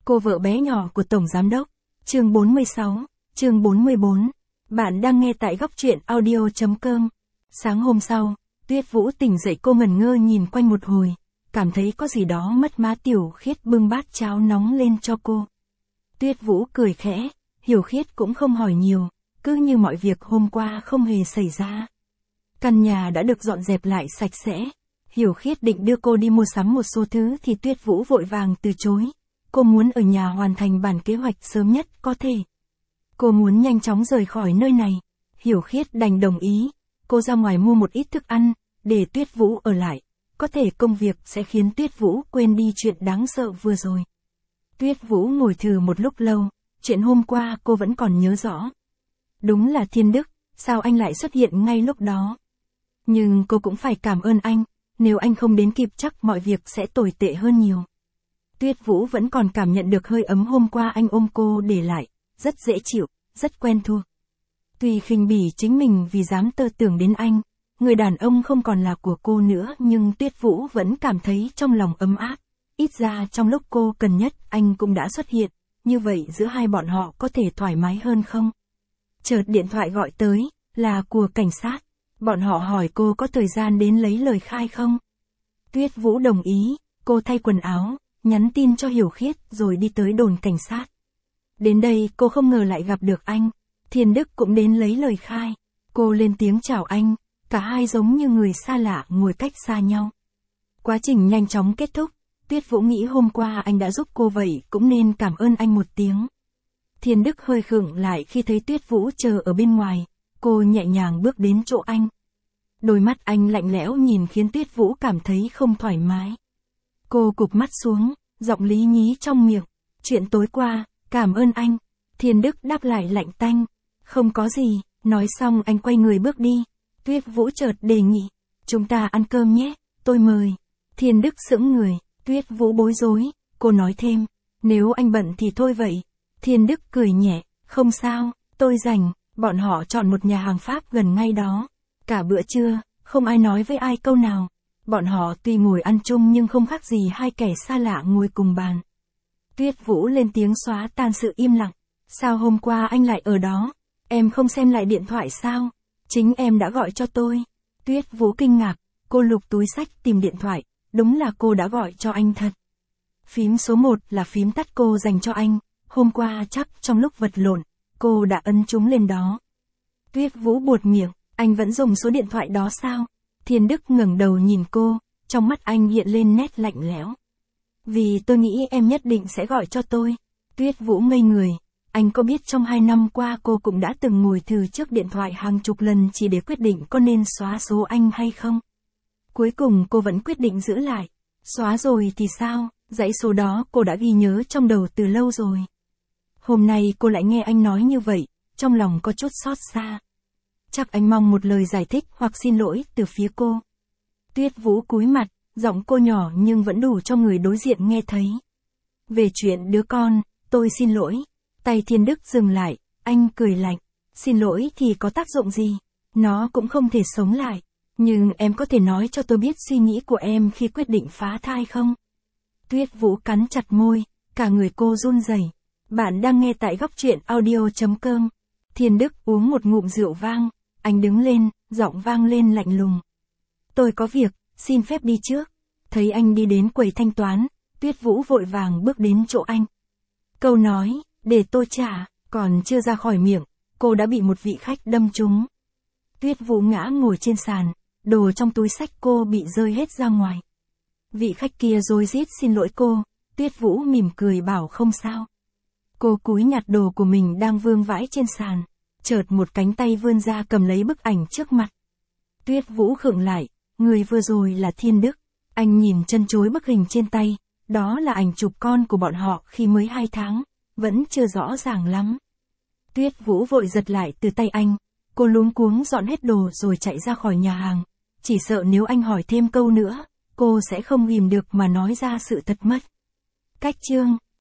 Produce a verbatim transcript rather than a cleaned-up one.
cô vợ bé nhỏ của Tổng Giám Đốc. Chương bốn mươi sáu, chương bốn mươi bốn. Bạn đang nghe tại góc truyện audio chấm com. Sáng hôm sau, Tuyết Vũ tỉnh dậy, cô ngẩn ngơ nhìn quanh một hồi, cảm thấy có gì đó mất mát. Tiểu Khiết bưng bát cháo nóng lên cho cô. Tuyết Vũ cười khẽ, Hiểu Khiết cũng không hỏi nhiều, cứ như mọi việc hôm qua không hề xảy ra. Căn nhà đã được dọn dẹp lại sạch sẽ. Hiểu Khiết định đưa cô đi mua sắm một số thứ thì Tuyết Vũ vội vàng từ chối. Cô muốn ở nhà hoàn thành bản kế hoạch sớm nhất có thể. Cô muốn nhanh chóng rời khỏi nơi này. Hiểu Khiết đành đồng ý. Cô ra ngoài mua một ít thức ăn, để Tuyết Vũ ở lại. Có thể công việc sẽ khiến Tuyết Vũ quên đi chuyện đáng sợ vừa rồi. Tuyết Vũ ngồi thừ một lúc lâu, chuyện hôm qua cô vẫn còn nhớ rõ. Đúng là Thiên Đức, sao anh lại xuất hiện ngay lúc đó? Nhưng cô cũng phải cảm ơn anh, nếu anh không đến kịp chắc mọi việc sẽ tồi tệ hơn nhiều. Tuyết Vũ vẫn còn cảm nhận được hơi ấm hôm qua anh ôm cô để lại, rất dễ chịu, rất quen thuộc. Tuy khinh bỉ chính mình vì dám tơ tưởng đến anh, người đàn ông không còn là của cô nữa, nhưng Tuyết Vũ vẫn cảm thấy trong lòng ấm áp. Ít ra trong lúc cô cần nhất anh cũng đã xuất hiện, như vậy giữa hai bọn họ có thể thoải mái hơn không? Chợt điện thoại gọi tới, là của cảnh sát. Bọn họ hỏi cô có thời gian đến lấy lời khai không? Tuyết Vũ đồng ý, cô thay quần áo, nhắn tin cho Hiểu Khiết rồi đi tới đồn cảnh sát. Đến đây cô không ngờ lại gặp được anh. Thiên Đức cũng đến lấy lời khai. Cô lên tiếng chào anh, cả hai giống như người xa lạ ngồi cách xa nhau. Quá trình nhanh chóng kết thúc. Tuyết Vũ nghĩ hôm qua anh đã giúp cô vậy cũng nên cảm ơn anh một tiếng. Thiên Đức hơi khựng lại khi thấy Tuyết Vũ chờ ở bên ngoài. Cô nhẹ nhàng bước đến chỗ anh. Đôi mắt anh lạnh lẽo nhìn khiến Tuyết Vũ cảm thấy không thoải mái. Cô cụp mắt xuống, giọng lý nhí trong miệng. Chuyện tối qua, cảm ơn anh. Thiên Đức đáp lại lạnh tanh. Không có gì, nói xong anh quay người bước đi. Tuyết Vũ chợt đề nghị. Chúng ta ăn cơm nhé, tôi mời. Thiên Đức sững người, Tuyết Vũ bối rối. Cô nói thêm, nếu anh bận thì thôi vậy. Thiên Đức cười nhẹ, không sao, tôi rảnh. Bọn họ chọn một nhà hàng Pháp gần ngay đó. Cả bữa trưa, không ai nói với ai câu nào. Bọn họ tuy ngồi ăn chung nhưng không khác gì hai kẻ xa lạ ngồi cùng bàn. Tuyết Vũ lên tiếng xóa tan sự im lặng. Sao hôm qua anh lại ở đó? Em không xem lại điện thoại sao? Chính em đã gọi cho tôi. Tuyết Vũ kinh ngạc, cô lục túi xách tìm điện thoại. Đúng là cô đã gọi cho anh thật. Phím số một là phím tắt cô dành cho anh. Hôm qua chắc trong lúc vật lộn, cô đã ấn chúng lên đó. Tuyết Vũ buột miệng, anh vẫn dùng số điện thoại đó sao? Thiên Đức ngẩng đầu nhìn cô, trong mắt anh hiện lên nét lạnh lẽo. Vì tôi nghĩ em nhất định sẽ gọi cho tôi. Tuyết Vũ ngây người, anh có biết trong hai năm qua cô cũng đã từng ngồi thử trước điện thoại hàng chục lần chỉ để quyết định có nên xóa số anh hay không? Cuối cùng cô vẫn quyết định giữ lại. Xóa rồi thì sao, dãy số đó cô đã ghi nhớ trong đầu từ lâu rồi. Hôm nay cô lại nghe anh nói như vậy, trong lòng có chút xót xa. Chắc anh mong một lời giải thích hoặc xin lỗi từ phía cô. Tuyết Vũ cúi mặt, giọng cô nhỏ nhưng vẫn đủ cho người đối diện nghe thấy. Về chuyện đứa con, tôi xin lỗi. Tay Thiên Đức dừng lại, anh cười lạnh. Xin lỗi thì có tác dụng gì? Nó cũng không thể sống lại. Nhưng em có thể nói cho tôi biết suy nghĩ của em khi quyết định phá thai không? Tuyết Vũ cắn chặt môi, cả người cô run rẩy. Bạn đang nghe tại góc truyện audio chấm com. Thiên Đức uống một ngụm rượu vang, anh đứng lên, giọng vang lên lạnh lùng. Tôi có việc, xin phép đi trước. Thấy anh đi đến quầy thanh toán, Tuyết Vũ vội vàng bước đến chỗ anh. Câu nói, để tôi trả, còn chưa ra khỏi miệng, cô đã bị một vị khách đâm trúng. Tuyết Vũ ngã ngồi trên sàn, đồ trong túi xách cô bị rơi hết ra ngoài. Vị khách kia rối rít xin lỗi cô, Tuyết Vũ mỉm cười bảo không sao. Cô cúi nhặt đồ của mình đang vương vãi trên sàn, chợt một cánh tay vươn ra cầm lấy bức ảnh trước mặt. Tuyết Vũ khựng lại, người vừa rồi là Thiên Đức. Anh nhìn chân chối bức hình trên tay, đó là ảnh chụp con của bọn họ khi mới hai tháng, vẫn chưa rõ ràng lắm. Tuyết Vũ vội giật lại từ tay anh, cô luống cuống dọn hết đồ rồi chạy ra khỏi nhà hàng, chỉ sợ nếu anh hỏi thêm câu nữa, cô sẽ không ghìm được mà nói ra sự thật mất. Cách chương